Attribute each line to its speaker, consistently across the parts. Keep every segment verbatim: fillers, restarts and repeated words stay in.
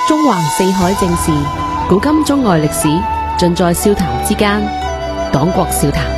Speaker 1: 中橫四海正事，古今中外歷史，盡在笑談之間。黨國笑談。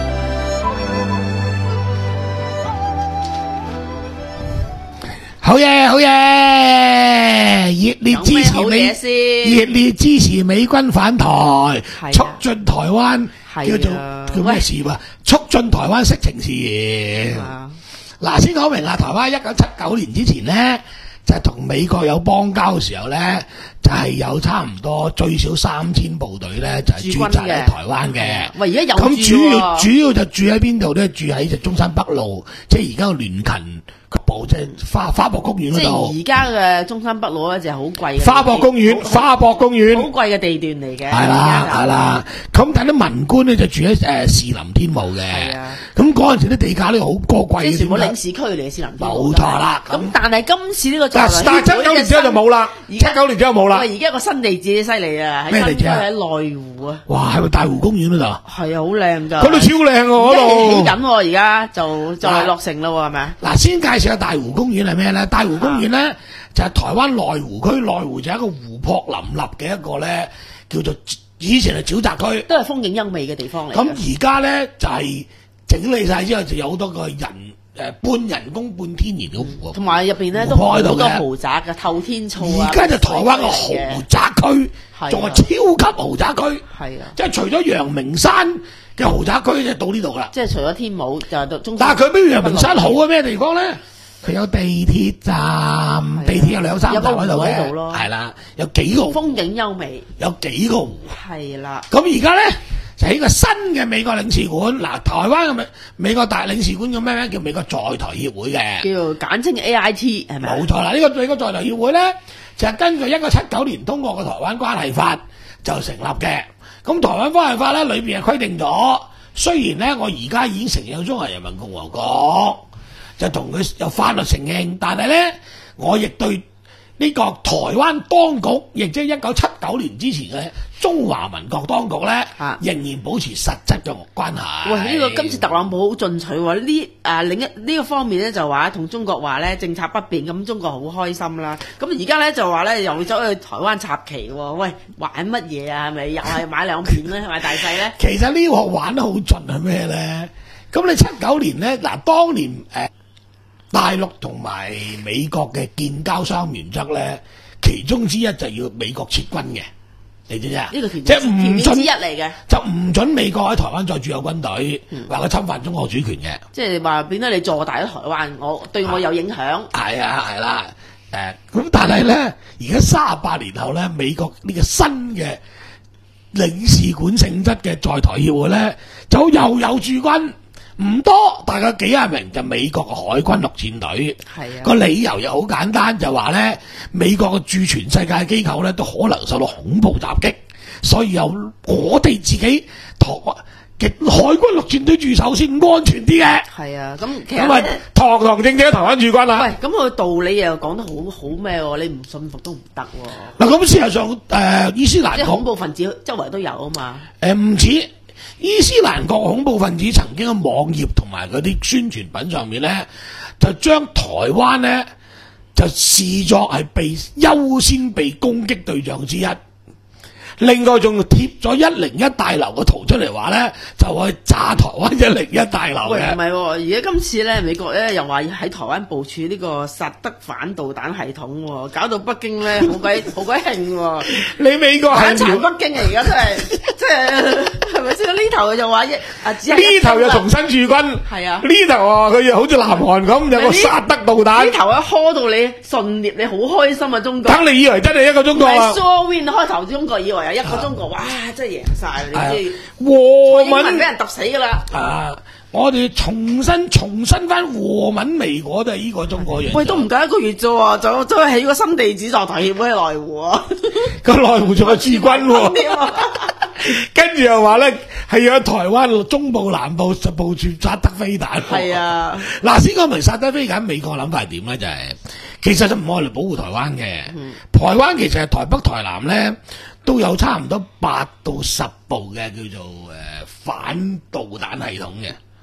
Speaker 2: 好嘢，好嘢！熱烈支持美，熱烈支持美軍返台，促進台灣叫做叫咩事啊？促進台灣色情事業。嗱，先講明啦，台灣一九七九年之前咧，就係同美國有邦交嘅時候咧，就係有差唔多最少三千部隊咧，就係駐紮喺台灣嘅。
Speaker 3: 喂，而家有
Speaker 2: 咁主要主要就住喺邊度咧？住喺就中山北路，即係而家個聯勤部，即係花花博公園嗰度。
Speaker 3: 即係而家嘅中山北路咧，就係好貴嘅。
Speaker 2: 花博公園，花博公園，
Speaker 3: 好貴嘅地段嚟嘅。
Speaker 2: 係啦，係啦。咁但係啲文官咧就住喺誒士林天母嘅。係啊。咁嗰陣時啲地價咧好過貴嘅。
Speaker 3: 即係全部領事區嚟嘅士林天母。
Speaker 2: 冇錯啦。
Speaker 3: 咁但係今次呢個
Speaker 2: 但係七九年之後就冇啦。七九年之後冇啦。
Speaker 3: 喂，而家個新地址犀利啊！
Speaker 2: 咩地址啊？
Speaker 3: 喺內湖啊。
Speaker 2: 哇，係咪大湖公園嗰度？
Speaker 3: 係啊，好靚㗎。
Speaker 2: 嗰度超靚喎，嗰度。
Speaker 3: 起緊喎，而家就就係落成啦喎，係咪啊？
Speaker 2: 嗱，先介紹下大湖公園係咩咧？大湖公園咧就係台灣內湖區，內湖就係一個湖泊林立嘅一個咧，叫做以前係沼澤區，
Speaker 3: 都係風景優美嘅地方嚟。
Speaker 2: 咁而家咧就係整理晒之後，就有好多個人誒半人工半天然嘅湖，
Speaker 3: 同埋入邊咧都好多豪宅嘅透天厝啊！
Speaker 2: 而家就台灣嘅豪宅區，仲係超級豪宅區，係啊！即係除咗陽明山嘅豪宅區，就到呢度噶啦。
Speaker 3: 即係除咗天母就係到中。
Speaker 2: 但係佢比陽明山好嘅咩地方咧？佢有地鐵站，地鐵有兩三站喺度嘅，係啦，有幾個
Speaker 3: 風景優美，
Speaker 2: 有幾個湖，
Speaker 3: 係啦。
Speaker 2: 咁而家咧就喺個新嘅美國領事館，嗱，台灣嘅美美國大領事館叫咩名？叫美國在台協會嘅，
Speaker 3: 叫簡稱 A I T 係咪？
Speaker 2: 冇錯啦，呢個美國在台協會咧就係根據一九七九年通過嘅台灣關係法就成立嘅。咁台灣關係法咧裏邊係規定咗，雖然咧我而家已經承認中華人民共和國。就同佢有法律承認，但係咧，我亦對呢個台灣當局，亦即係一九七九年之前嘅中華民國當局咧，啊、仍然保持實質嘅關係。
Speaker 3: 喂，呢、這個今次特朗普好進取喎，呢啊另一呢、這個方面咧就話同中國話咧政策不變，咁中國好開心啦。咁而家咧就話咧又走去台灣插旗喎，喂，玩乜嘢啊？係咪又係買兩片咧？係咪大細咧？
Speaker 2: 其實呢個玩得好盡係咩咧？咁你七九年咧，嗱，當年誒。呃大陸同埋美國嘅建交三原則咧，其中之一就要美國撤軍嘅，你知唔知啊？
Speaker 3: 呢個條
Speaker 2: 即係唔準
Speaker 3: 之一嚟嘅，
Speaker 2: 就唔準美國喺台灣再駐有軍隊，話佢、嗯、侵犯中國主權嘅。
Speaker 3: 即係話變咗你坐大咗台灣，我對我有影響。
Speaker 2: 係啊，係啦，誒、啊，咁、啊、但係咧，而家三十八年後咧，美國呢個新嘅領事館性質嘅在台協會咧，就又有駐軍。唔多，大概幾廿名就美國嘅海軍陸戰隊。係啊，個理由又好簡單，就話咧美國嘅駐全世界嘅機構咧都可能受到恐怖襲擊，所以由我哋自己台嘅海軍陸戰隊駐守先安全啲嘅。係
Speaker 3: 啊，咁其實咁
Speaker 2: 啊，堂堂正正喺台灣駐軍啦。
Speaker 3: 喂，咁佢道理又講得好好咩喎？你唔信服都唔得喎。
Speaker 2: 嗱，咁事實上誒、呃，伊斯蘭
Speaker 3: 即係恐怖分子周圍都有啊嘛。
Speaker 2: 誒唔止。伊斯蘭國恐怖分子曾經喺網頁同埋嗰啲宣傳品上面咧，就將台灣咧就視作係被優先被攻擊對象之一。另外仲貼咗一零一大樓嘅圖出嚟，話咧就去炸台灣一零一大樓嘅。
Speaker 3: 喂，唔係喎，而家今次咧美國咧又話喺台灣部署呢個薩德反導彈系統喎，搞到北京咧好鬼好鬼興喎。
Speaker 2: 你美國係
Speaker 3: 殘北京啊！而家真係即係係咪先？呢頭就話一啊，
Speaker 2: 呢頭又重新駐軍，係啊，呢頭啊佢又好似南韓咁有個薩德導彈。
Speaker 3: 呢頭一開到你順裂，你好開心啊！中國，
Speaker 2: 等你以為真係一個中國啊
Speaker 3: ！So win 開頭中國以為一個中國，哇！真係贏晒，你知
Speaker 2: 和
Speaker 3: 民俾人揼死噶啦！
Speaker 2: 啊，我哋重新重新翻和民味果都係呢個中國人。
Speaker 3: 喂，都唔夠一個月啫喎，就就起個新地址在台協會喺內湖啊！
Speaker 2: 個內湖仲有駐軍喎，跟住又話咧係要喺台灣中部南部十部署薩德飛彈。係啊，嗱，先講明薩德飛彈，美國諗法係點咧？就係、是、其實都唔愛嚟保護台灣嘅。嗯、台灣其實係台北、台南咧。都有差唔多八到十部嘅叫做誒、呃、反導彈系統嘅，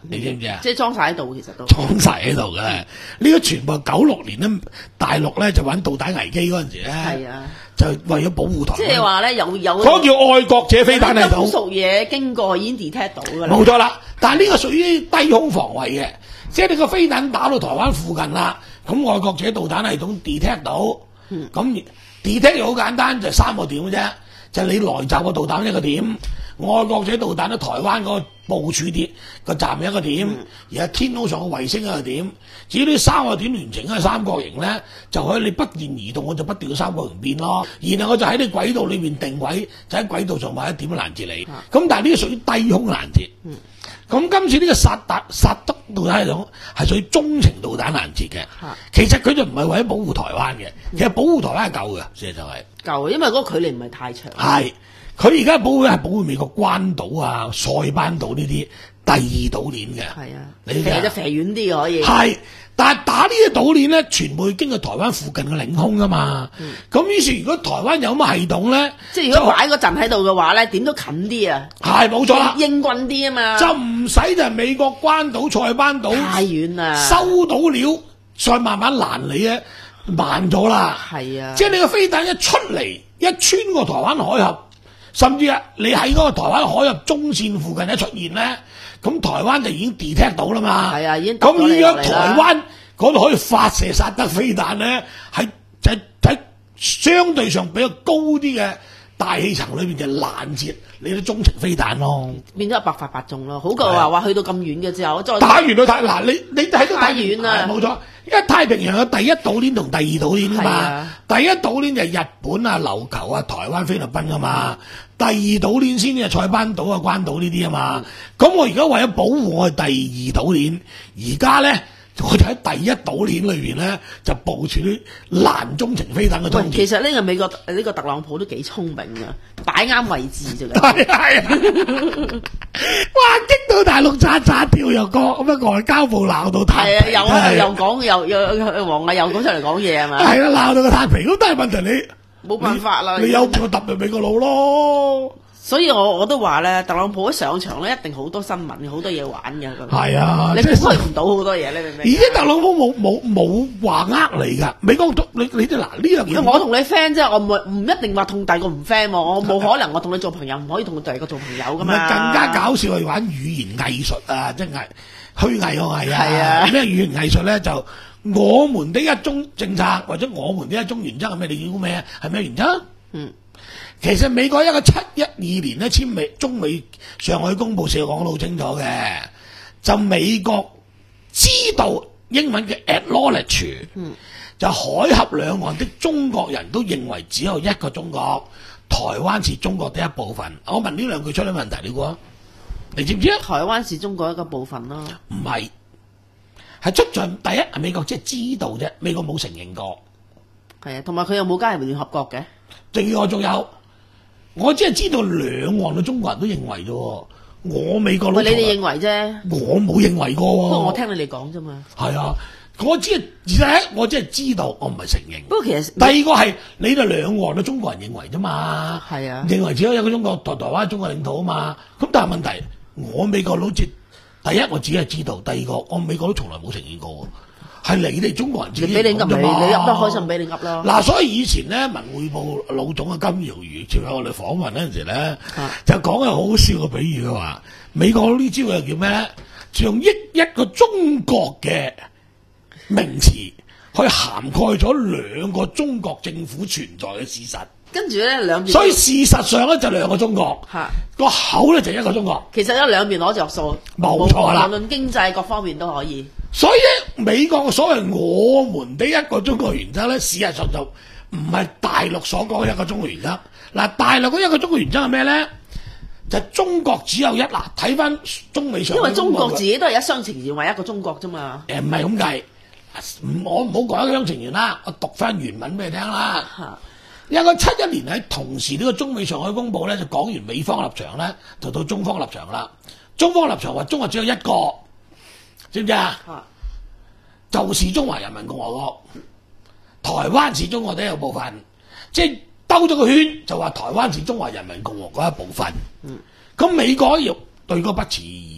Speaker 2: 你知唔知啊？
Speaker 3: 即係裝晒喺度，其實都
Speaker 2: 裝晒喺度嘅。呢個全部九六年咧，大陸咧就玩導彈危機嗰陣時咧，
Speaker 3: 係啊，
Speaker 2: 就為咗保護台灣。
Speaker 3: 即係話咧，有有
Speaker 2: 嗰個叫愛國者飛彈喺度，
Speaker 3: 金屬嘢經過已經 detect 到㗎啦。
Speaker 2: 冇錯啦。但係呢個屬於低空防衛嘅，即係你個飛彈打到台灣附近啦，咁愛國者導彈系統 detect 到，咁、嗯、detect 好簡單，就三個點嘅啫，就係、你來襲個導彈一個點，愛國者導彈喺台灣嗰個部署點個站一個點，嗯、而係天空上個衛星一個點。至於呢三個點連成一個三角形咧，就可以你不斷移動，我就不斷個三角形變咯。然後我就喺你軌道裏面定位，就喺軌道上畫一點攔截你。咁、嗯、但係呢個屬於低空攔截。嗯咁今次呢個薩達薩德導彈系統係屬於中程導彈攔截嘅，其實佢就唔係為咗保護台灣嘅，其實保護台灣係夠嘅，事實就係
Speaker 3: 夠，因為嗰個距離唔係太長。係，
Speaker 2: 佢而家保護係保護美國關島啊、塞班島呢啲第二島鏈嘅。係啊，你
Speaker 3: 其實就飛遠啲嘅可以。
Speaker 2: 係。但係打呢啲島鏈咧，全部要經過台灣附近嘅領空噶嘛。咁、嗯、於是如果台灣有乜系統咧，
Speaker 3: 即係如果擺個陣喺度嘅話咧，點都近啲啊。
Speaker 2: 係冇錯啦，
Speaker 3: 英軍啲啊嘛。
Speaker 2: 就唔使就係美國關島、塞班島
Speaker 3: 太遠啦，
Speaker 2: 收到料再慢慢攔你咧，慢咗啦。係啊，即係你個飛彈一出嚟，一穿過台灣海峽，甚至啊，你喺嗰個台灣海峽中線附近一出現咧。咁台灣就已經 detect 到啦嘛，係啊，已經咁而家台灣嗰度可以發射薩德飛彈咧，喺喺喺相對上比較高啲嘅大氣層裏邊就攔截你啲中程飛彈咯，變咗百發百中咯，好過話話去到咁遠嘅之後，再打完到太嗱，你你睇到太遠啦，冇錯，因為太平洋有第一島鏈同第二島鏈啊嘛，第一島鏈就係日本啊、琉球啊、台灣、菲律賓啊嘛。第二島鏈先係塞班島啊、關島呢啲啊嘛，咁、嗯、我而家為咗保護我嘅第二島鏈，而家咧我就喺第一島鏈裏邊咧就部署啲攔中程飛彈嘅裝置。其實呢個美國呢、呢個特朗普都幾聰明啊，擺啱位置啫。係係啊！哇！激到大陸喳喳跳又講咁啊，外交部鬧到太平。係啊，又又講又又黃毅又講出嚟講嘢係嘛？係啊，鬧到個太平，咁但係問題你。冇辦法啦！你有個揼咪美國佬咯，所以我我都話咧，特朗普一上場咧，一定好多新聞，好多嘢玩嘅。係啊，你估佢唔到好多嘢咧，明唔明？而家特朗普冇冇冇話呃你㗎，美國你你啲嗱呢樣嘢。我同你 friend 啫，我唔唔一定話同第二個唔 friend 喎，我冇可能我同你做朋友，唔可以同第二個做朋友㗎嘛。更加搞笑係玩語言藝術啊，真係虛偽個偽啊！係啊，咩語言藝術咧就？我們的一中政策或者我們的一中原則係咩？你叫咩啊？係咩原則？嗯，其實美國一個七一二年咧簽美中美上海公報社講得好清楚嘅，就美國知道英文嘅 acknowledge，嗯，就海峽兩岸的中國人都認為只有一個中國，台灣是中國的一部分。我問呢兩句出咗問題，你估啊？你知唔知啊？台灣是中國一個部分咯，唔係。係出在第一，美國即係知道啫，美國冇承認過。係啊，同埋佢又冇加入聯合國嘅。仲要我仲有，我只係知道兩岸嘅中國人都認為啫。我美國佬，你哋認為啫，我冇認為過。不過我聽你哋講啫嘛。係啊，我只係而且我只係知道，我唔係承認。不過其實第二個係你哋兩岸嘅中國人認為啫嘛。係啊，認為只有一個中國，台台灣係中國領土啊嘛。咁但係問題，我美國佬接。第一我只係知道，第二個我美國都從來冇承認過，係你哋中國人自己俾你噏，你你噏得開心俾你噏咯。嗱、啊，所以以前咧文匯報老總嘅金堯如接受我哋訪問嗰陣時咧、啊，就講個好笑嘅比喻嘅話，美國呢招又叫咩咧？就用一一個中國嘅名詞去涵蓋咗兩個中國政府存在嘅事實。跟住咧兩邊，所以事實上咧就兩個中國，個口咧就一個中國。其實咧兩邊攞着數，冇錯啦。無論經濟各方面都可以。所以咧，美國所謂我們的一個中國原則咧，事實上就唔係大陸所講嘅一個中國原則。嗱，大陸嗰一個中國原則係咩咧？就係、中國只有一嗱，睇翻中美上，因為中國自己都係一廂情願為一個中國啫嘛。誒唔係咁計，我唔好講一廂情願啦，我讀翻原文俾你聽啦。有個七一年喺同時呢個中美上海公報咧，就講完美方立場咧，就到中方立場啦。中方立場話中國只有一個，知唔知啊？就是中華人民共和國，台灣是中國的一個部分，即係兜咗個圈就話台灣是中華人民共和國一部分。嗯，咁美國要對嗰不辭而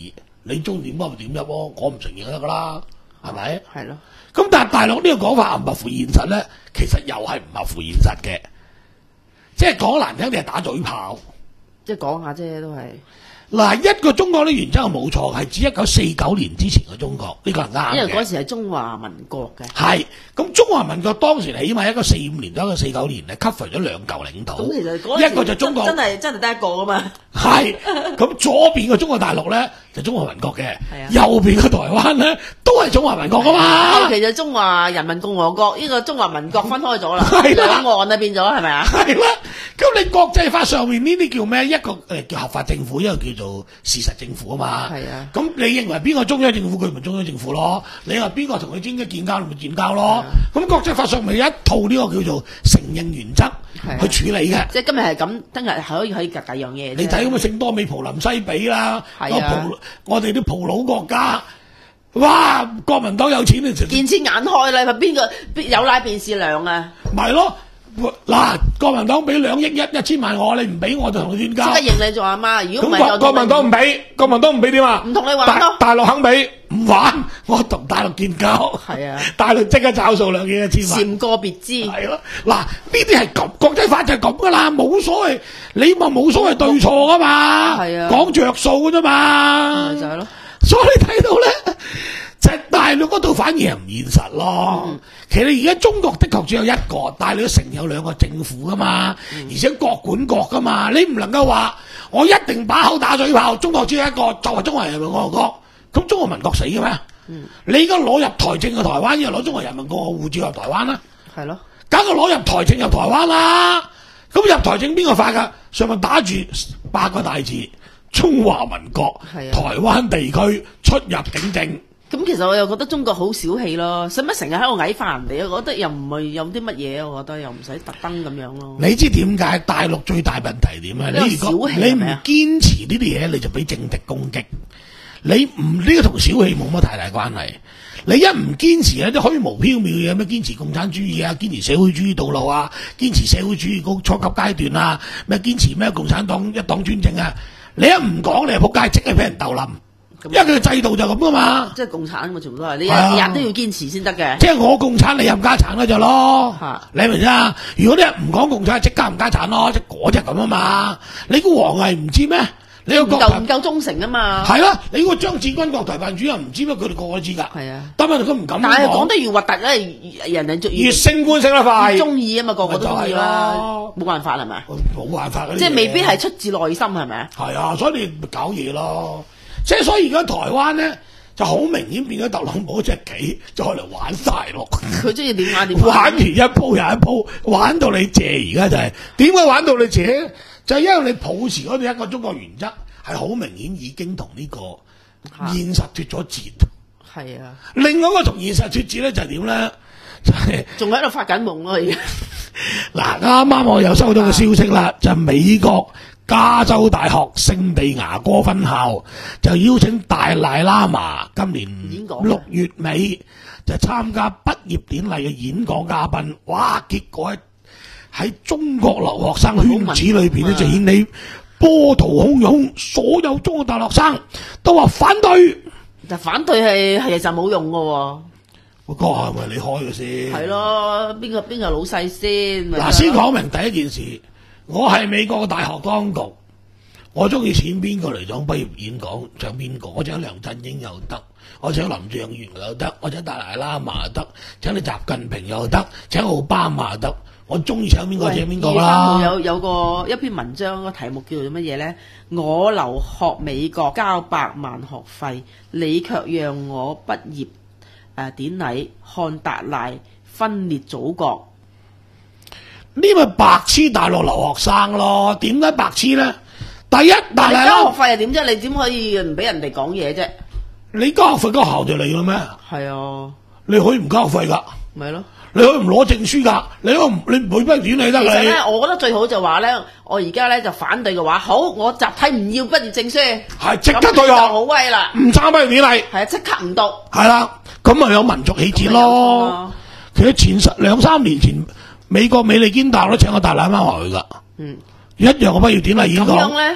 Speaker 2: 你中意點乜咪點乜咯，我唔承認就得噶啦，係咪？
Speaker 3: 係咯。
Speaker 2: 咁但係大陸呢個講法合唔合乎現實咧？其實又係唔合乎現實嘅，即係講難聽啲係打嘴炮。
Speaker 3: 即係講下啫，都係。
Speaker 2: 嗱，一個中國呢原則係冇錯，係指一九四九年之前嘅中國，呢、這個係啱嘅。
Speaker 3: 因為嗰時係中華民國嘅。
Speaker 2: 係，咁中華民國當時起碼一個四五年到一個四九年咧 cover 咗兩嚿領土。
Speaker 3: 咁其實嗰陣
Speaker 2: 一個就中國
Speaker 3: 真係真係得一個㗎嘛。
Speaker 2: 係，咁左邊嘅中國大陸咧就中華民國嘅，
Speaker 3: 係啊
Speaker 2: 右邊嘅台灣咧都係中華民國噶嘛。
Speaker 3: 後期就中華人民共和國，呢、這個中華民國分開咗啦，
Speaker 2: 係啦
Speaker 3: 兩岸啊變咗係咪啊？
Speaker 2: 係啦，咁你國際法上面呢啲叫咩？一個誒叫合法政府，一個叫做事實政府啊嘛。
Speaker 3: 係啊。
Speaker 2: 咁你認為邊個中央政府，佢咪中央政府咯？你話邊個同佢專一建交，咪建交咯？咁、國際法上咪有一套呢個叫做承認原則去處理嘅。
Speaker 3: 即係今日係咁，聽日係可以可以隔第樣嘢。
Speaker 2: 你睇咁嘅聖多美葡林西比啦，
Speaker 3: 係啊
Speaker 2: 葡我哋啲葡佬國家，哇！國民黨有錢你就
Speaker 3: 見錢眼開啦，邊個邊有奶便是娘啊？
Speaker 2: 咪咯。嗱，國民黨俾兩億一一千萬我，你唔俾我就同你斷交。
Speaker 3: 即刻認你做阿媽，如果唔係就
Speaker 2: 咁國民黨唔俾，國民黨唔俾點啊？
Speaker 3: 唔同你玩咯。
Speaker 2: 大陸肯俾，唔玩，我同大陸建交。
Speaker 3: 係啊，
Speaker 2: 大陸即刻找數兩億一千萬。
Speaker 3: 禪個別之。
Speaker 2: 係咯，嗱呢啲係咁，國際法就係咁噶啦，冇所謂，你話冇所謂對錯噶嘛，
Speaker 3: 係啊，
Speaker 2: 講着數噶啫嘛。
Speaker 3: 咪就係咯。
Speaker 2: 所以你睇到咧，就係大陸嗰度反而係唔現實咯。
Speaker 3: 嗯
Speaker 2: 其實而家中國的確只有一個，但係你都成有兩個政府噶嘛，
Speaker 3: 嗯、而
Speaker 2: 且各管各噶嘛，你唔能夠話我一定把口打嘴炮，中國只有一個，作為中華人民共和國，咁中華民國死嘅咩？嗯、你而家攞入台證嘅台灣，又攞中華人民共和國護照入台灣啦，
Speaker 3: 係咯，
Speaker 2: 梗係攞入台證入台灣啦。咁入台證邊個發㗎？上面打住八個大字：中華民國台灣地區出入境證。
Speaker 3: 咁其實我又覺得中國好小氣咯，使乜成日喺度矮化人哋？我覺得又唔係有啲乜嘢，我覺得又唔使特登咁樣咯。
Speaker 2: 你知點解大陸最大問題點啊？你如果你唔堅持呢啲嘢，你就俾政敵攻擊。你唔呢個同小氣冇乜太大關係。你一唔堅持咧，啲虛無縹緲嘅咩堅持共產主義啊，堅持社會主義道路啊，堅持社會主義高初級階段啊，咩堅持咩共產黨一黨專政啊，你一唔講，你係仆街，即係俾人鬥冧。因為佢嘅制度就咁噶嘛，
Speaker 3: 即係共產嘛，全部都係你日日都要堅持先得嘅。
Speaker 2: 即係我共產，你冚家產啦就咯，你明唔明啊？如果你唔講共產，即刻冚家產咯，即係嗰隻咁啊嘛。你估王毅唔知咩？你個國
Speaker 3: 唔夠忠誠啊嘛。
Speaker 2: 係啦，你個張志軍國台辦主任唔知咩？佢哋個個都知㗎。係啊，但係佢唔敢講。
Speaker 3: 但係講得越核突咧，人哋
Speaker 2: 越升官升得快，
Speaker 3: 中意啊嘛，個個都中意啦，冇辦法係咪？
Speaker 2: 冇辦法，
Speaker 3: 即係未必係出自內心係咪啊？
Speaker 2: 係啊，所以你咪搞嘢咯。即係所以而家台灣咧就好明顯變咗特朗普隻棋，就可能玩晒咯。
Speaker 3: 佢中意點玩點
Speaker 2: 玩完一鋪又一鋪，玩到你謝。而家就係點解玩到你謝？就係、是、因為你抱持嗰啲一個中國原則，係好明顯已經同呢個現實脫咗節。
Speaker 3: 係啊，
Speaker 2: 另外一個同現實脫節咧就係點咧？就係
Speaker 3: 仲喺度發緊夢咯而家。
Speaker 2: 嗱，啱啱我又收到個消息啦，就係、美國加州大學聖地牙哥分校就邀請大賴喇嘛今年六月尾就參加畢業典禮嘅演講嘉賓。哇！結果喺中國留學生圈子裏邊咧，就顯起波濤洶湧，所有中國大學生都話反對。
Speaker 3: 但反對係係就冇用嘅喎。
Speaker 2: 我哥係咪你開嘅先？
Speaker 3: 係咯，邊個邊個老細先？
Speaker 2: 嗱，先講明第一件事。我係美國嘅大學當局，我中意請邊個嚟講畢業演講，請邊個？我請梁振英又得，我請林鄭月娥又得，我請大賴喇嘛又得，請你習近平又得，請奧巴馬又得，我中意請邊個請邊個啦。
Speaker 3: 有有個一篇文章個題目叫做乜嘢咧？我留學美國交百萬學費，你卻讓我畢業誒、呃、典禮看達賴分裂祖國。
Speaker 2: 呢咪白痴大陸留學生咯？點解白痴咧？第一，但係
Speaker 3: 交學費係點啫？你點可以唔俾人哋講嘢啫？
Speaker 2: 你交學費交校就嚟嘅咩？
Speaker 3: 係啊，
Speaker 2: 你可以唔交學費噶，
Speaker 3: 咪咯？
Speaker 2: 你可以唔攞證書噶，你可你唔會畢業典禮得。
Speaker 3: 其實咧，我覺得最好就話咧，我而家咧就反對嘅話，好，我集體唔要畢業證書，
Speaker 2: 係即刻退學，
Speaker 3: 好威啦，
Speaker 2: 唔參畢業典禮，
Speaker 3: 係啊，即刻唔讀，
Speaker 2: 係啦，咁咪有民族氣節咯。其實前十兩三年前，美國美利堅大學都請個大喇嘛去噶，嗯，一樣嘅畢業典禮演講。
Speaker 3: 咁樣咧，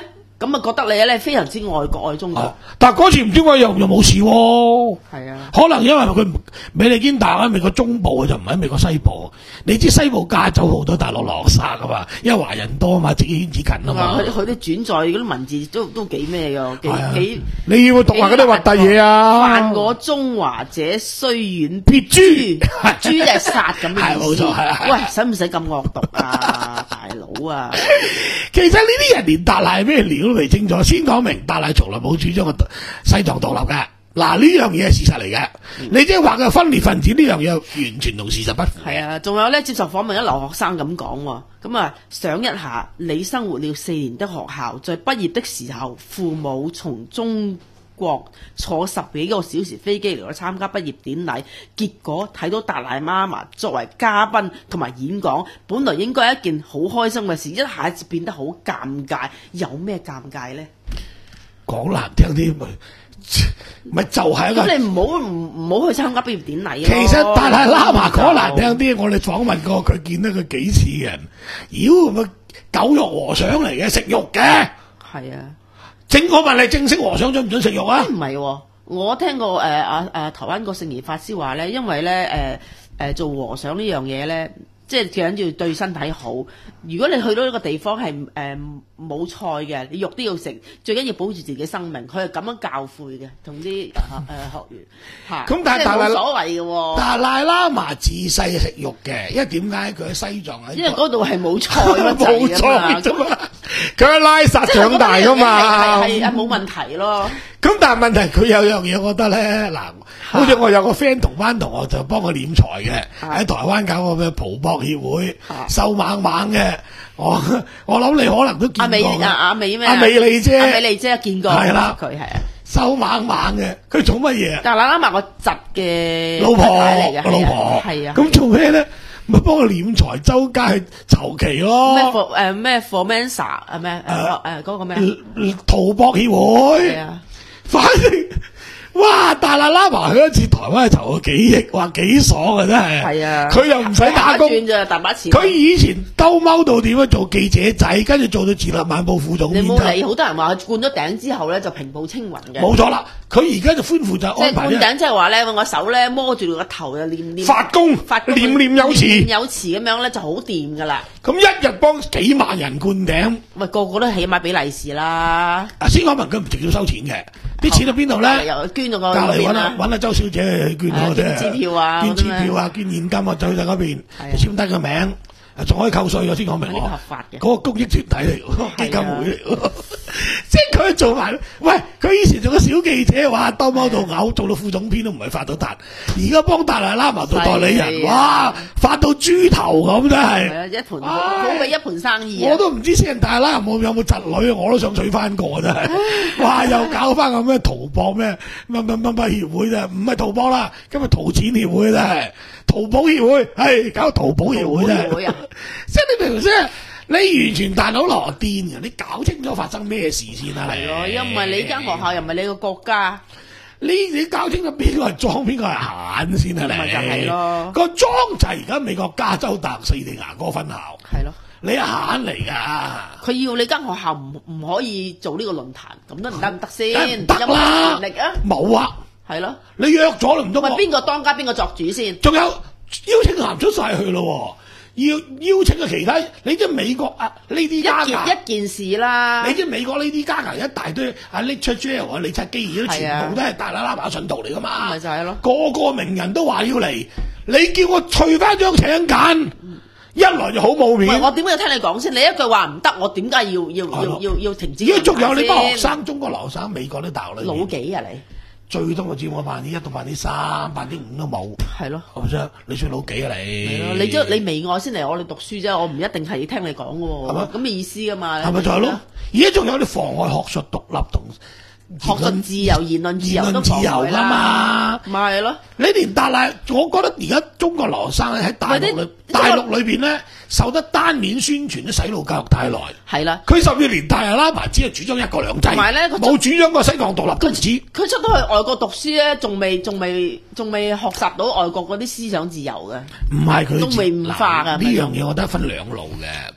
Speaker 3: 咁啊覺得你咧非常之愛國愛中國。
Speaker 2: 啊但係嗰次唔知點解又又冇事喎。
Speaker 3: 係啊，
Speaker 2: 可能因為佢唔美利堅大喺美國中部，就唔喺美國西部。你知西部加州好多大陸留學生噶嘛，因為華人多啊嘛，自己圈子近啊嘛。
Speaker 3: 佢佢啲轉載嗰啲文字都都幾咩㗎，幾
Speaker 2: 係啊
Speaker 3: 幾
Speaker 2: 你要讀下嗰啲核突嘢啊！
Speaker 3: 犯我中華者，雖遠
Speaker 2: 必誅
Speaker 3: 誅，誅就係殺咁嘅
Speaker 2: 係冇
Speaker 3: 意思。
Speaker 2: 錯係係
Speaker 3: 喂，使唔使咁惡毒啊，大佬啊？
Speaker 2: 其實呢啲人連達賴係咩料都未清楚。先講明，達賴從來冇主張過西藏獨立嘅。嗱，呢樣嘢係事實嚟嘅。
Speaker 3: 嗯
Speaker 2: 你即係話嘅分裂分子呢樣嘢，完全同事實不符嘅。
Speaker 3: 係啊，仲有咧接受訪問嘅留學生咁講喎，咁啊想一下，你生活了四年的學校，在畢業的時候，父母從中國坐十幾個小時飛機嚟到參加畢業典禮，結果睇到達賴媽媽作為嘉賓同埋演講，本來應該係一件好開心嘅事，一下子變得好尷尬，有咩尷尬呢？
Speaker 2: 講難聽啲咪咪就係一個。
Speaker 3: 咁你唔好唔唔好去參加畢業典禮咯。
Speaker 2: 其實達賴喇嘛講難聽啲，我哋訪問過佢，見到佢幾次嘅人，妖咪狗肉和尚嚟嘅，食肉嘅。
Speaker 3: 係啊。
Speaker 2: 正我問你，正式和尚准唔准食肉啊？
Speaker 3: 唔係喎，我聽過誒啊誒台灣個聖嚴法師話咧，因為咧誒誒做和尚呢樣嘢咧，即係最緊要對身體好。如果你去到一個地方係誒冇菜嘅，你肉都要食，最緊要保住自己生命。佢係咁樣教誨嘅，同啲誒誒學員嚇。
Speaker 2: 咁但係
Speaker 3: 即係
Speaker 2: 達賴
Speaker 3: 冇所謂嘅喎。
Speaker 2: 達賴喇嘛自細食肉嘅，因為點解佢喺西藏喺？
Speaker 3: 因為嗰度係冇菜乜
Speaker 2: 冇
Speaker 3: 滯啊嘛
Speaker 2: 錯啫嘛，佢喺拉薩長大噶嘛。
Speaker 3: 係係冇問題咯。
Speaker 2: 咁但係問題佢有樣嘢，我覺得咧嗱，好似我有個 friend 同班同學就幫佢斂財嘅，喺台灣搞個咩葡博協會，瘦猛猛嘅。我我諗你可能都見過
Speaker 3: 阿美阿阿美咩？
Speaker 2: 阿美麗姐，
Speaker 3: 阿美麗姐見過
Speaker 2: 係啦，
Speaker 3: 佢係啊。
Speaker 2: 瘦猛猛嘅，佢做乜嘢？
Speaker 3: 達賴喇嘛個侄嘅
Speaker 2: 老婆
Speaker 3: 嚟嘅，
Speaker 2: 個老婆
Speaker 3: 係啊。
Speaker 2: 咁做咩咧？咪幫佢斂財，周街去籌旗咯。
Speaker 3: 咩 for 誒咩 Formansa 啊咩誒誒嗰個咩？
Speaker 2: 圖博協會。
Speaker 3: 係啊。
Speaker 2: 反正哇，達賴喇嘛去一次台灣籌過幾億，話幾爽啊真係。
Speaker 3: 係啊。
Speaker 2: 佢又唔使打工，
Speaker 3: 轉咋大把錢。
Speaker 2: 佢以前兜踎到點樣做記者仔，跟住做到自立晚報副總編輯。
Speaker 3: 你冇理，好多人話佢灌咗頂之後咧就平步青雲嘅。
Speaker 2: 冇錯啦，佢而家就寬負就安排。
Speaker 3: 即係灌頂，即係話咧，我手咧摸住個頭就念念
Speaker 2: 發功，
Speaker 3: 發功
Speaker 2: 念念有詞，
Speaker 3: 念有詞咁樣咧就好掂噶啦。
Speaker 2: 咁一日幫幾萬人灌頂，
Speaker 3: 喂，個個都起碼俾利是啦。
Speaker 2: 啊，先講明佢唔直接收錢嘅，啲錢喺邊度咧？
Speaker 3: 又捐咗個
Speaker 2: 隔離揾
Speaker 3: 邊啊
Speaker 2: 阿揾阿周小姐去捐我啫，
Speaker 3: 捐支票啊，
Speaker 2: 捐支票啊，捐現金啊，走去嗰邊簽低個名，仲可以扣稅嘅，先講明
Speaker 3: 呢個合法嘅。
Speaker 2: 嗰個公益團體嚟喎，基金會嚟喎，即係佢做埋。喂，佢以前做個小記者，話兜踎到嘔，做到副總編都唔係發到達，而家幫達賴喇嘛做代理人，哇，發到豬頭咁真係。
Speaker 3: 係啊，一盤好嘅一盤生意。
Speaker 2: 我都唔知死人達賴喇嘛有冇侄女，我都想娶翻個真係。哇，又搞翻個咩淘博咩乜乜乜乜協會啫，唔係淘博啦，今日淘錢協會真係。淘寶協會，係搞淘寶協會啫，即係你明唔明先？你完全大佬羅癲嘅，你搞清楚發生咩事先啦。
Speaker 3: 係咯，又唔係你間學校，又唔係你個國家，
Speaker 2: 你你搞清楚邊個係莊，邊個係閒先啊？你
Speaker 3: 咪就係咯，
Speaker 2: 個莊就係而家美國加州大學四地牙哥分校，
Speaker 3: 係咯，
Speaker 2: 你係閒嚟㗎。
Speaker 3: 佢要你間學校唔唔可以做呢個論壇，咁得唔得唔得先？
Speaker 2: 唔得啦，
Speaker 3: 有冇權力啊？
Speaker 2: 冇啊。
Speaker 3: 係咯，
Speaker 2: 你約咗啦，唔通
Speaker 3: 喂，邊個當家邊個作主先？
Speaker 2: 仲有邀請函出晒去咯，要邀請嘅其他，你知美國啊呢啲加
Speaker 3: 一件一件事啦。
Speaker 2: 你知美國呢啲加牙一大堆啊 Little 啊、李察基爾都全部都係達賴喇嘛信徒嚟噶嘛，
Speaker 3: 咪就係咯，
Speaker 2: 個個名人都話要嚟，你叫我除翻張請柬，一來就好冇面。
Speaker 3: 我點解要聽你講先？你一句話唔得，我點解要要要要要停止？
Speaker 2: 而家仲有你班學生，中國留學生，美國啲大學裏
Speaker 3: 老幾啊你？
Speaker 2: 最多我佔我百分之一到百分之三、百分之五都冇。
Speaker 3: 係咯，
Speaker 2: 係咪先？你算老幾啊你？
Speaker 3: 係咯，你即你微愛先嚟我哋讀書啫，我唔一定係聽你講嘅喎。係咪咁嘅意思噶嘛？
Speaker 2: 係咪就係咯？而家仲有你妨礙學術獨立同
Speaker 3: 學術自由、言論自由都妨礙
Speaker 2: 啦嘛？
Speaker 3: 咪係咯？
Speaker 2: 你連達賴，我覺得而家中國留學生喺大陸裏大陸裏邊咧，受得單面宣傳啲洗腦教育太耐。
Speaker 3: 係啦，
Speaker 2: 佢甚至連達賴喇嘛只係主張一國兩制，
Speaker 3: 同埋咧
Speaker 2: 冇主張過西藏獨立都唔知。
Speaker 3: 佢出到去外國讀書咧，仲未仲未仲未學習到外國嗰啲思想自由嘅。
Speaker 2: 唔係佢
Speaker 3: 仲未唔化㗎。
Speaker 2: 呢樣嘢，我覺得分兩路嘅。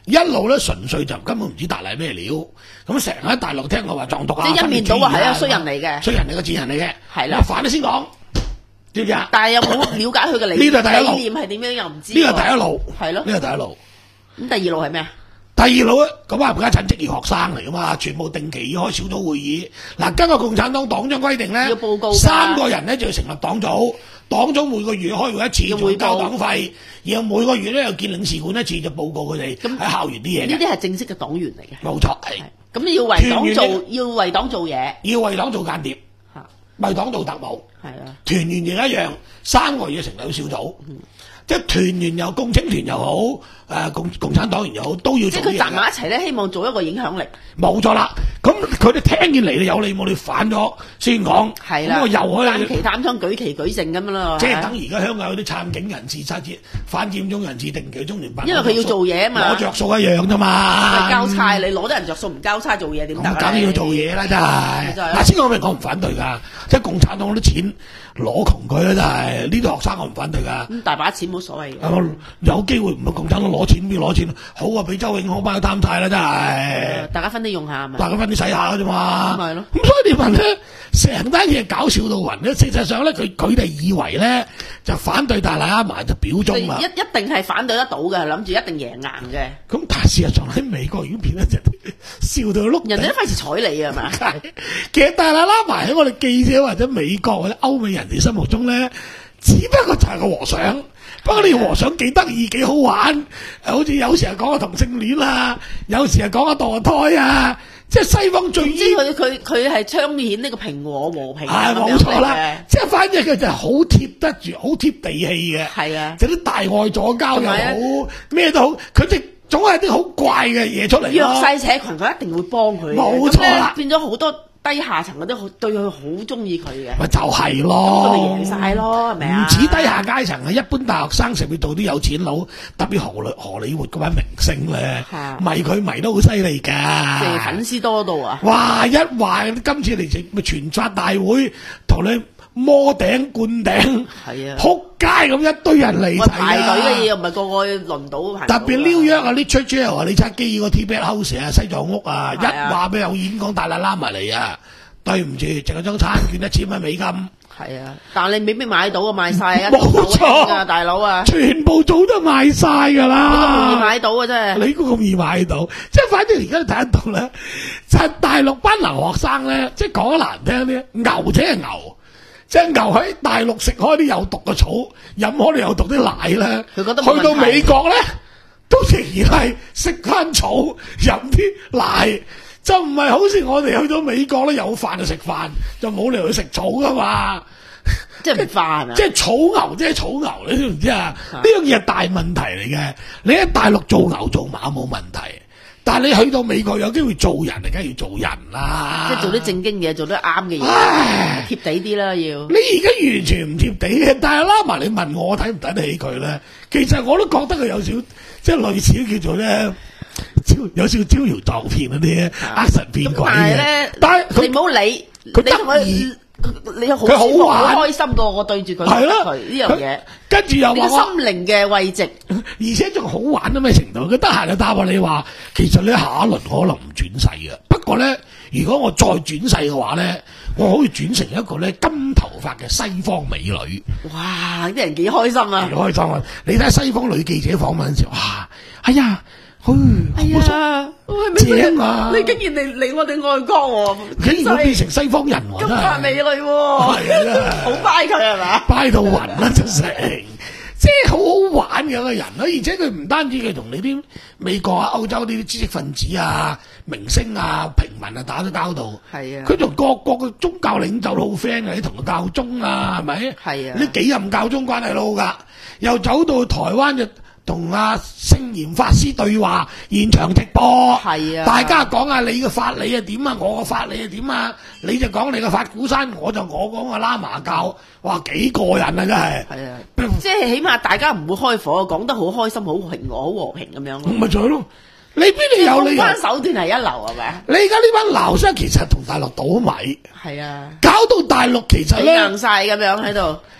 Speaker 2: 一路咧純粹就根本唔知達賴咩料，咁成日喺大陸聽我話藏獨啊，
Speaker 3: 即係一面倒話係一個衰人
Speaker 2: 嚟
Speaker 3: 嚟嘅，
Speaker 2: 衰人嚟嘅賤人嚟嘅，
Speaker 3: 係啦
Speaker 2: 我反咗先講，知唔知啊？
Speaker 3: 但係有冇了解佢嘅理
Speaker 2: 呢個係第一路
Speaker 3: 理念係點樣又唔知喎。
Speaker 2: 呢個係第一路，
Speaker 3: 係咯。
Speaker 2: 呢個第一路。
Speaker 3: 咁第二路係咩啊？
Speaker 2: 第二路咧，咁啊，而家趁職業學生嚟噶嘛，全部定期要開小組會議。嗱，根據共產黨黨章規定咧，
Speaker 3: 要報告㗎
Speaker 2: 三個人咧就要成立黨組，黨組每個月開會一次，
Speaker 3: 要匯報
Speaker 2: 仲要交黨費，然後每個月咧又見領事館一次，就報告佢哋
Speaker 3: 咁
Speaker 2: 喺校園啲嘢嘅。
Speaker 3: 呢啲係正式嘅黨員嚟嘅。
Speaker 2: 冇錯，係
Speaker 3: 咁你要為黨
Speaker 2: 團員
Speaker 3: 做，要為黨做嘢
Speaker 2: 要為黨做間諜，
Speaker 3: 嚇，
Speaker 2: 為黨做特務。
Speaker 3: 係啊。
Speaker 2: 團員亦一樣，三個月成立小組，即係團員又共青團又好，誒、共共產黨員又好，都要
Speaker 3: 即係佢集
Speaker 2: 做呢樣嘢。
Speaker 3: 埋一齊咧，希望做一個影響力。
Speaker 2: 冇錯啦，咁佢哋聽見嚟你有理冇理反咗先講，
Speaker 3: 係啦，
Speaker 2: 咁我又可以
Speaker 3: 單旗擔槍，舉旗舉證咁樣咯。
Speaker 2: 即係
Speaker 3: 係
Speaker 2: 等而家香港有啲撐警人士、撐佔反佔中人士、定期中聯辦，
Speaker 3: 因為佢要做嘢啊嘛
Speaker 2: 攞着數一樣啫嘛。
Speaker 3: 交差，你攞得人着數唔交差做嘢點得
Speaker 2: 咁
Speaker 3: 啊？
Speaker 2: 梗要做嘢啦，真係。
Speaker 3: 真係
Speaker 2: 嗱，先講明我唔反對㗎，即係共產黨啲錢攞窮佢啦，真係。呢啲學生我唔反對㗎。
Speaker 3: 咁大把錢冇所謂嘅。
Speaker 2: 我有機會唔係共產黨攞錢邊攞錢，好過俾周永康班佢貪晒啦，真係。
Speaker 3: 大家分啲用下係咪？
Speaker 2: 大家分啲使下嘅啫嘛。
Speaker 3: 咁咪係咯。
Speaker 2: 咁所以你問咧，成單嘢搞笑到暈咧。事實上咧，佢佢哋以為咧就反對達賴喇嘛就表忠啊。
Speaker 3: 一一定係反對得到嘅，諗住一定贏硬嘅。
Speaker 2: 咁但係事實上喺美國已經變咗人笑到碌地。
Speaker 3: 人哋都費事睬你啊嘛。
Speaker 2: 其實達賴喇嘛喺我哋記者或者美國或者歐美人哋心目中咧，只不過就係個和尚。不過呢個和尚幾得意幾好玩，好似有時係講個同性戀啊，有時係講個墮胎啊，即係西方最
Speaker 3: 知佢佢佢係彰顯呢個平和和平。
Speaker 2: 係冇錯啦，即係反正佢就係好貼得住，好貼地氣嘅。
Speaker 3: 係啊，
Speaker 2: 就啲大愛左膠又
Speaker 3: 啊
Speaker 2: 好，咩都好，佢哋總係啲好怪嘅嘢出嚟咯。
Speaker 3: 弱勢社群佢一定會幫佢嘅。
Speaker 2: 冇錯啦，
Speaker 3: 變咗好多低下層嗰啲好對佢好中意佢嘅。
Speaker 2: 咪就係咯，
Speaker 3: 咁咪贏晒咯，係咪啊？
Speaker 2: 唔止低下階層啊，一般大學生甚至到啲有錢佬，特別荷里荷里活嗰班明星咧，迷佢迷得好犀利㗎。
Speaker 3: 即係粉絲多到啊！
Speaker 2: 哇！一話今次嚟整咪全國大會，同你摸頂灌頂，
Speaker 3: 係啊，
Speaker 2: 撲街咁一堆人嚟齊
Speaker 3: 排隊嘅嘢又唔係個個輪到。
Speaker 2: 特別紐約啊，啲 Churchill 啊，你揸基個 Tibet House 啊，西藏屋啊，一話俾有演講達賴喇嘛嚟啊，對唔住，淨係張餐券一千蚊美金。
Speaker 3: 係啊，但係你未必買到啊，賣晒啊，
Speaker 2: 冇錯
Speaker 3: 啊，大佬啊，
Speaker 2: 全部早都賣晒㗎啦。
Speaker 3: 你咁容易買到啊，真係。
Speaker 2: 你估咁易買到？即係反正而家你睇得到咧，就係大陸班留學生咧，即係講得難聽啲，牛即係牛。即係牛喺大陸食開啲有毒嘅草，飲開啲有毒啲奶咧，
Speaker 3: 佢覺得冇問題。
Speaker 2: 去到美國咧，都仍然係食翻草，飲啲奶，就唔係好似我哋去到美國咧有飯就食飯，就冇理由去食草噶嘛。
Speaker 3: 即係唔化係咪？
Speaker 2: 即係草牛，即係草牛，你知唔知啊？呢樣嘢係大問題嚟嘅。你喺大陸做牛做馬冇問題。但係你去到美國有機會做人，你梗係要做人啦。
Speaker 3: 即係做啲正經嘢，做得啱嘅嘢，貼地啲啦要。
Speaker 2: 你而家完全唔貼地嘅，但係喇嘛你問我睇唔睇得起佢咧？其實我都覺得佢有少即係類似叫做咧，有少少招搖撞騙嗰啲呃神騙鬼嘅。但係佢
Speaker 3: 你唔好理，
Speaker 2: 佢得意。 你好佢好玩，
Speaker 3: 好開心過我對住佢，
Speaker 2: 係咯
Speaker 3: 呢樣嘢。
Speaker 2: 跟住又話
Speaker 3: 心靈嘅慰藉，
Speaker 2: 而且仲好玩到咩程度？佢得閒就答話你話，其實你下一輪可能唔轉世嘅。不過咧，如果我再轉世嘅話咧，我可以轉成一個咧金頭髮嘅西方美女。
Speaker 3: 哇！啲人幾開心啊！
Speaker 2: 幾開心啊！你睇西方女記者訪問嘅時候，哇！哎呀〜
Speaker 3: 哎呀，
Speaker 2: 正啊！
Speaker 3: 你竟然嚟嚟我哋外國喎，
Speaker 2: 竟然會變成西方人喎，
Speaker 3: 金髮美女喎，
Speaker 2: 係啊，
Speaker 3: 好拜佢係嘛？
Speaker 2: 拜到暈啦，真係，即係好好玩嘅一個人啦。而且佢唔單止佢同你啲美國啊、歐洲呢啲知識分子啊、明星啊、平民啊打咗交道，
Speaker 3: 係啊，
Speaker 2: 佢同各國嘅宗教領袖都好 friend 嘅，你同個教宗啊，係咪？
Speaker 3: 係啊，
Speaker 2: 呢幾任教宗關係都好㗎，又走到台灣就。同阿聖嚴法師對話，現場直播，
Speaker 3: 係啊，
Speaker 2: 大家講下你嘅法理係點啊，我嘅法理係點啊，你就講你嘅法鼓山，我就我講個喇嘛教，哇幾過癮啊真係，
Speaker 3: 係啊，即係起碼大家唔會開火，講得好開心，好平和，好和平咁樣。
Speaker 2: 咁咪就係咯，你邊度有理由？
Speaker 3: 公關手段係一流係咪？
Speaker 2: 你而家呢班撈生其實同大陸倒米，
Speaker 3: 係啊，
Speaker 2: 搞到大陸其實咧
Speaker 3: 硬晒咁樣喺度。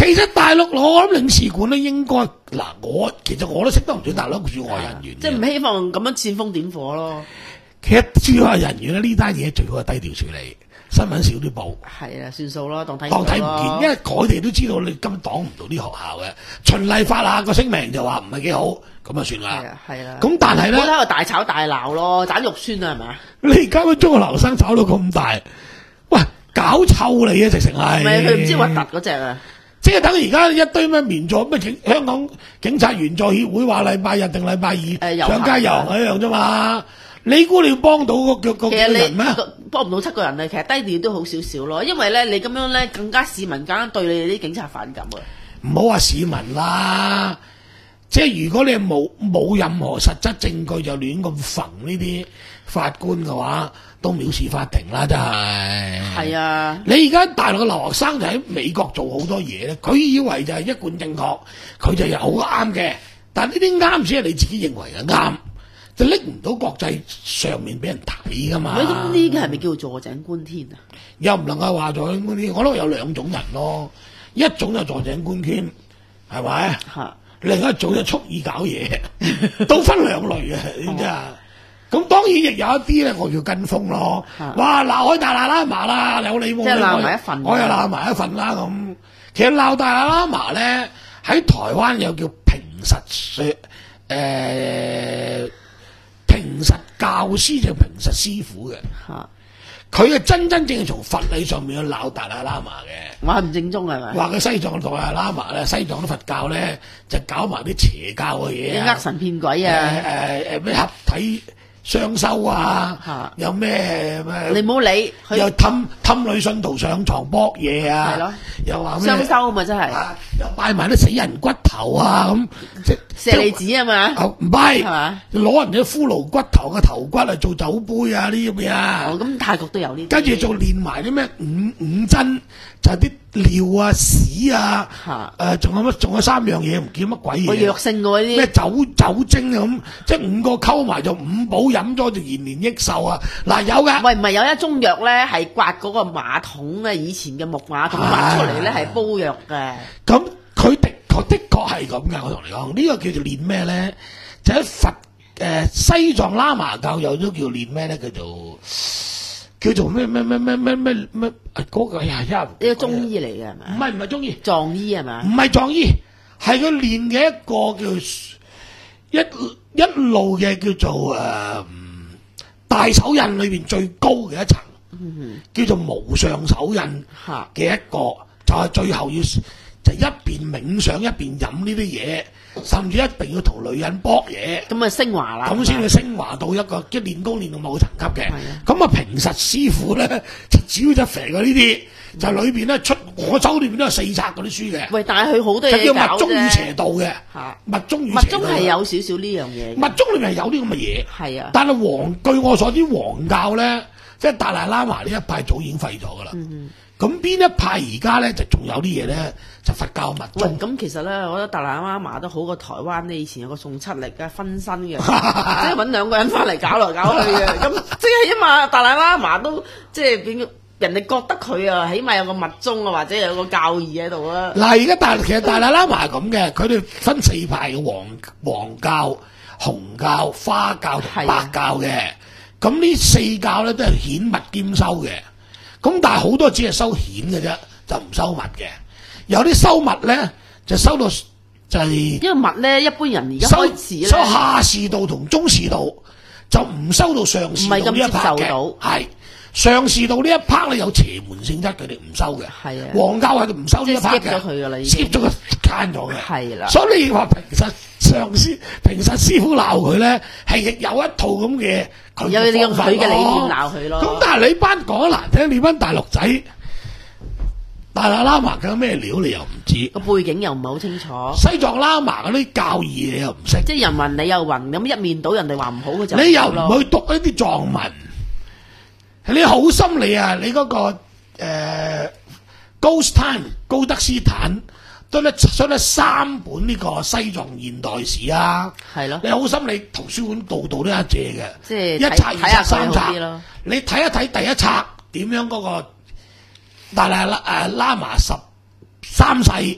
Speaker 2: 其實大陸我諗領事館咧應該嗱，我其實我都識得唔少大陸駐外人員嘅，
Speaker 3: 即係唔希望咁樣煽風點火咯。
Speaker 2: 其實駐外人員咧呢單嘢最好係低調處理，新聞少啲報。
Speaker 3: 係啊，算數咯，當睇
Speaker 2: 當睇唔見，因為佢哋都知道你根本擋唔到啲學校嘅。循例發下個聲明就話唔係幾好，咁啊算啦。
Speaker 3: 係啊，係啊。
Speaker 2: 咁但係咧，
Speaker 3: 我喺度大吵大鬧咯，斬肉酸啊，係咪啊？
Speaker 2: 你而家個中國留學生炒到咁大，喂，搞臭你啊！直情係。
Speaker 3: 唔係佢唔知核突嗰只啊！
Speaker 2: 即係等而家一堆咩員佐咩警香港警察員佐協會話禮拜日定禮拜二上街遊行一樣啫嘛。你估你要幫到個個個
Speaker 3: 其實
Speaker 2: 人咩？
Speaker 3: 你幫唔到七個人啊，其實低調都好少少咯。因為咧，你咁樣咧，更加市民更加對你哋啲警察反感啊！
Speaker 2: 唔好話市民啦，即係如果你冇冇任何實質證據就亂咁焚呢啲法官嘅話，都藐視法庭啦，真係。
Speaker 3: 係啊！
Speaker 2: 你而家大陸嘅留學生就喺美國做好多嘢咧，佢以為就係一貫正確，佢就係好啱嘅。但呢啲啱先係你自己認為嘅啱。就拎唔到國際上面俾人睇噶嘛？
Speaker 3: 咁呢個係咪叫坐井觀天啊？
Speaker 2: 又唔能夠話坐井觀天，我諗有兩種人咯，一種就坐井觀天，係咪？
Speaker 3: 嚇！
Speaker 2: 另一種就蓄意搞嘢，都分兩類嘅，你知啊？咁當然亦有一啲咧，我叫跟風咯。哇！鬧開大喇喇嘛啦，有你冇？
Speaker 3: 即係鬧埋一份，
Speaker 2: 我又鬧埋一份啦咁。其實鬧大喇喇嘛咧，喺台灣有叫平實説誒。平實教師就平實師傅嘅，佢係真真正正從佛理上面去鬧達賴喇嘛嘅。
Speaker 3: 我係唔正宗係咪？
Speaker 2: 話佢西藏嘅達賴喇嘛咧，西藏啲佛教咧就搞埋啲邪教嘅嘢啊，
Speaker 3: 呃神騙鬼啊，
Speaker 2: 誒誒誒咩合體雙修啊，有咩咩？
Speaker 3: 你唔好理，
Speaker 2: 又氹氹女信徒上床搏嘢啊，
Speaker 3: 係咯，
Speaker 2: 又話咩
Speaker 3: 雙修啊嘛，真係，
Speaker 2: 又拜埋啲死人骨頭啊咁，即
Speaker 3: 舍利子啊嘛，
Speaker 2: 唔係，
Speaker 3: 係嘛？
Speaker 2: 攞人哋骷髏骨頭嘅頭骨嚟做酒杯啊，呢啲嘢啊。
Speaker 3: 哦，咁泰國都有呢啲。
Speaker 2: 跟住仲練埋啲咩五五真，就係啲尿啊屎啊，誒仲有乜？仲有三樣嘢唔見乜鬼嘢。
Speaker 3: 個藥性嘅嗰啲。
Speaker 2: 咩酒酒精啊咁，即係五個溝埋就五寶飲咗就延年益壽啊！嗱有㗎。
Speaker 3: 喂，唔係有一中藥咧係刮嗰個馬桶咧，以前嘅木馬桶刮出嚟咧係煲藥嘅。
Speaker 2: 咁佢的確的確係咁嘅，我同你講，呢、這個叫做練咩咧？就喺佛誒、呃、西藏喇嘛教有咗叫練咩咧？叫做叫做咩咩咩咩咩咩咩嗰個呀呀！呢
Speaker 3: 個中醫嚟嘅係咪？
Speaker 2: 唔係唔係中醫，
Speaker 3: 藏醫係咪？
Speaker 2: 唔係藏醫，係佢練嘅一個叫一一路嘅叫做誒、呃、大手印裏邊最高嘅一層，嗯、叫做無上手印嘅一個，就係、是、最後要。就一邊冥想一邊飲呢啲嘢，甚至一定要同女人搏嘢，
Speaker 3: 咁啊升華啦，
Speaker 2: 咁先至升華到一個即係練功練到某個層級嘅。咁啊平實師傅咧就主要就肥過呢啲，就裏邊咧出我手裏邊都有四冊嗰啲書嘅。
Speaker 3: 喂，但係佢好多嘢
Speaker 2: 就叫密宗與邪道嘅，密宗與邪道。
Speaker 3: 密宗係有少少呢樣嘢。
Speaker 2: 密宗裏面係有啲咁嘅嘢，
Speaker 3: 係啊。
Speaker 2: 但係黃據我所知，黃教咧即係達賴喇嘛呢一派早已經廢咗㗎啦。嗯咁邊一派而家咧就仲有啲嘢咧，就佛教密宗。
Speaker 3: 咁其實咧，我覺得達賴喇嘛都好過台灣呢以前有個宋七力嘅分身嘅，即係揾兩個人翻嚟搞來搞去嘅。咁即係起碼達賴喇嘛都即係變人哋覺得佢啊，起碼有個密宗啊，或者有個教義喺度啊。
Speaker 2: 嗱，而家大其實達賴喇嘛係咁嘅，佢哋分四派嘅黃黃教、紅教、花教同白教嘅。咁呢四教咧都係顯密兼修嘅。咁但係好多只係收顯嘅啫，就唔收密嘅。有啲收密咧，就收到就係、是、
Speaker 3: 因為密咧，一般人而家開始咧
Speaker 2: 收下士道同中士道，就唔收到上士道呢一 part 嘅。係上士道呢一 part 咧有邪門性質，佢哋唔收嘅。係啊，黃教係唔收呢一 part 嘅。skip 咗佢㗎啦，已經 skip 咗佢慳咗嘅。係啦，所以你話平實上師平實師傅鬧佢咧，係亦有一套咁嘅。
Speaker 3: 有你用佢嘅理念鬧佢咯。
Speaker 2: 咁但係你班講得難聽，你班大陸仔達賴喇嘛嘅咩料你又唔知，
Speaker 3: 個背景又唔係好清楚。
Speaker 2: 西藏喇嘛嗰啲教義你又唔識，
Speaker 3: 即係人云你又云，咁一面倒人哋話唔好嘅就
Speaker 2: 你又唔去讀一啲藏文，你好心你啊！你嗰、那個誒、呃、高斯坦高德斯坦都咧出咗三本呢個西藏現代史啊，係咯。你好心你圖書館度度都有借嘅，即係一冊二冊三冊，你睇一睇第一冊點樣嗰個達賴喇誒喇嘛十三世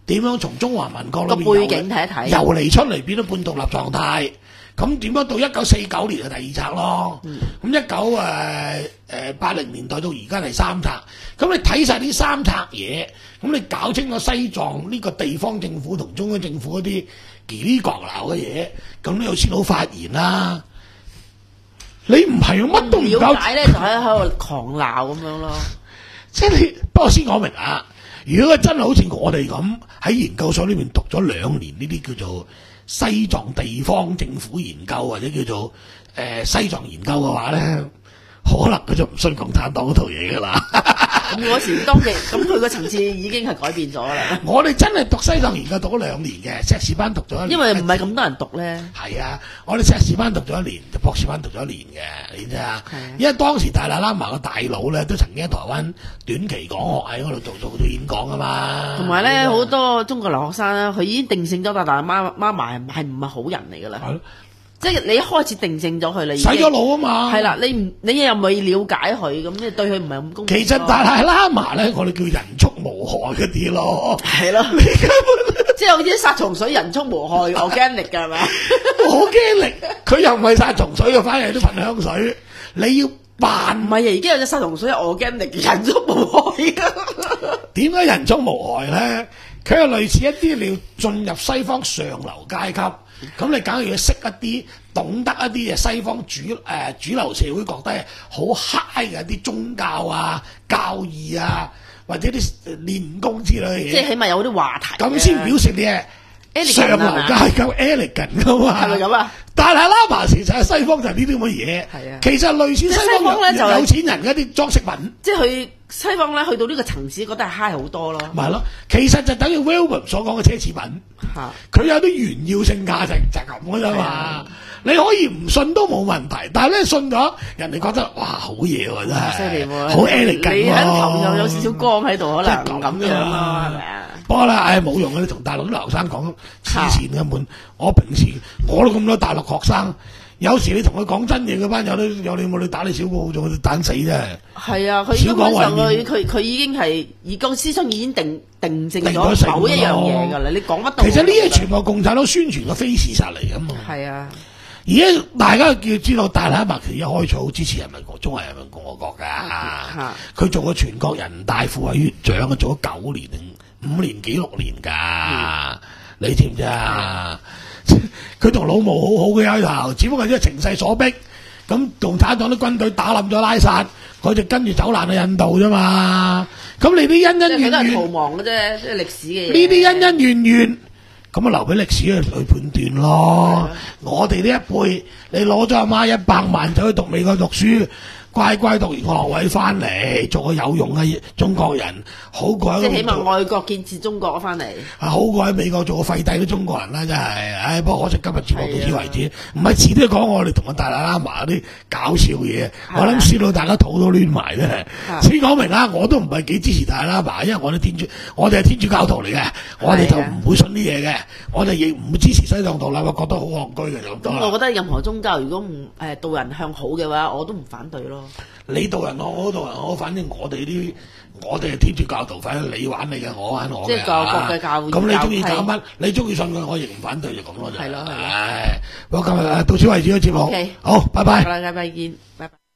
Speaker 2: 點樣從中華民國裏邊
Speaker 3: 個背景睇一睇，
Speaker 2: 遊離出嚟變咗半獨立狀態。咁點樣到一九四九年嘅第二冊咯？咁一九誒誒八零年代到而家係三冊。咁你睇晒呢三冊嘢，咁你搞清楚西藏呢個地方政府同中央政府嗰啲嘰哩角鬧嘅嘢，咁你又先好發言啦。你唔係乜都唔搞，
Speaker 3: 了解咧就喺喺度狂鬧咁樣咯。
Speaker 2: 即係你，不過先講明啊！如果真係好似我哋咁喺研究所呢邊讀咗兩年呢啲叫做西藏地方政府研究或者叫做誒、呃、西藏研究嘅話咧，可能佢就唔信共產黨嗰套嘢㗎啦。
Speaker 3: 咁嗰時當其咁佢個層次已經係改變咗啦。
Speaker 2: 我哋真係讀西藏研究讀咗兩年嘅，碩士班讀咗一年。
Speaker 3: 因為唔係咁多人讀咧。
Speaker 2: 係啊，我哋碩士班讀咗一年，就博士班讀咗一年嘅，你知啊？因為當時達賴喇嘛個大佬咧都曾經喺台灣短期講學喺嗰度做做做演講啊嘛。同
Speaker 3: 埋咧好多中國留學生咧，佢已經定性咗達賴媽媽媽係唔係好人嚟㗎啦。即係你一開始定性咗佢啦，
Speaker 2: 洗咗腦啊嘛。
Speaker 3: 係啦，你唔你又未了解佢，咁即係對佢唔係咁公平。
Speaker 2: 其實達賴喇嘛咧，我哋叫人畜無害嗰啲咯。
Speaker 3: 係咯，你根本即係好似殺蟲水人畜無害，organic 㗎係咪
Speaker 2: ？organic，佢又唔係殺蟲水嘅，反而都噴香水。你要扮
Speaker 3: 唔係啊？而家有隻殺蟲水係 organic 人畜無害㗎。
Speaker 2: 點解人畜無害咧？佢係類似一啲你要進入西方上流階級。咁你梗係要識一啲，懂得一啲嘅西方主誒、呃、主流社會覺得係好 high 嘅一啲宗教啊、教義啊，或者啲練功之類嘅嘢。
Speaker 3: 即係起碼有啲話題。咁
Speaker 2: 先表示你係上流階級 elegant 噶嘛？
Speaker 3: 係咪咁啊？
Speaker 2: 但係喇嘛其實喺西方就係呢啲咁嘅嘢。係啊，其實類似西方咧就有錢人嘅一啲裝飾品。
Speaker 3: 即係佢西方咧去到呢個層次，覺得係 high 好多咯。
Speaker 2: 咪係咯，其實就等於 Wilbur 所講嘅奢侈品。佢有啲炫耀性價值就係咁嘅啫嘛。你可以唔信都冇問題，但係咧信咗，人哋覺得哇好嘢喎，真係，犀利喎，好 elegant
Speaker 3: 你喺頭又有少少光喺度，可能咁樣咯，係咪啊？
Speaker 2: 不過咧，唉冇用嘅，你同大陸啲留學生講黐線根本。我平時我都咁多大陸學生，有時你同佢講真嘢，嗰班友都有你冇你打你小報仲打死啫。係
Speaker 3: 啊，佢根本上佢佢佢已經係而個思想已經定定性咗某一樣嘢㗎啦。你講乜？
Speaker 2: 其實呢啲全部共產黨宣傳嘅非事實嚟㗎嘛。係啊。而家大家要知道，達賴喇嘛其實一開始好支持人民國中華人民共和國㗎。佢做過全國人大副委員長，做咗九年、五年幾六年㗎。嗯、你知唔知啊？佢同老毛好好嘅開頭，只不過因為情勢所逼，咁共產黨啲軍隊打冧咗拉薩，佢就跟住走難去印度啫嘛。咁你啲恩恩怨怨，
Speaker 3: 逃亡嘅啫，即係歷史嘅嘢。
Speaker 2: 呢啲恩恩怨怨。咁啊，留俾歷史去去判斷咯。我哋呢一輩，你攞咗阿媽一百萬走去讀美國讀書，乖乖讀完學位翻嚟，做個有用嘅中國人，好過
Speaker 3: 即係起碼愛國建設中國翻嚟。
Speaker 2: 啊，好過喺美國做個廢帝嘅中國人啦，真係。唉，不過可惜今日節目到此為止，唔係遲啲講我哋同個達賴喇嘛啲搞笑嘢，我諗笑到大家肚都攣埋咧。先講明啦，我都唔係幾支持達賴喇嘛，因為我哋天主，我哋係天主教徒嚟嘅，我哋就唔會信啲嘢嘅，我哋亦唔會支持西藏獨立，我覺得好戇居嘅就咁多啦。
Speaker 3: 咁我覺得任何宗教如果唔誒導人向好嘅話，我都唔反對咯。
Speaker 2: 你導人好，我導人好，反正我哋啲我哋係天主教徒，反正你玩你嘅，我玩我嘅。
Speaker 3: 即係各國嘅教義。
Speaker 2: 咁你中意搞乜？你中意信佢，我亦唔反對，就咁咯。係咯，係咯。唉，我今日到此為止嘅節目。Okay. 好，拜拜。
Speaker 3: 下禮拜見，拜拜。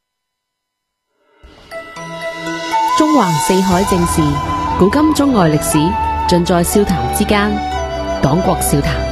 Speaker 1: 中環四海正事，古今中外歷史，盡在笑談之間。黨國笑談。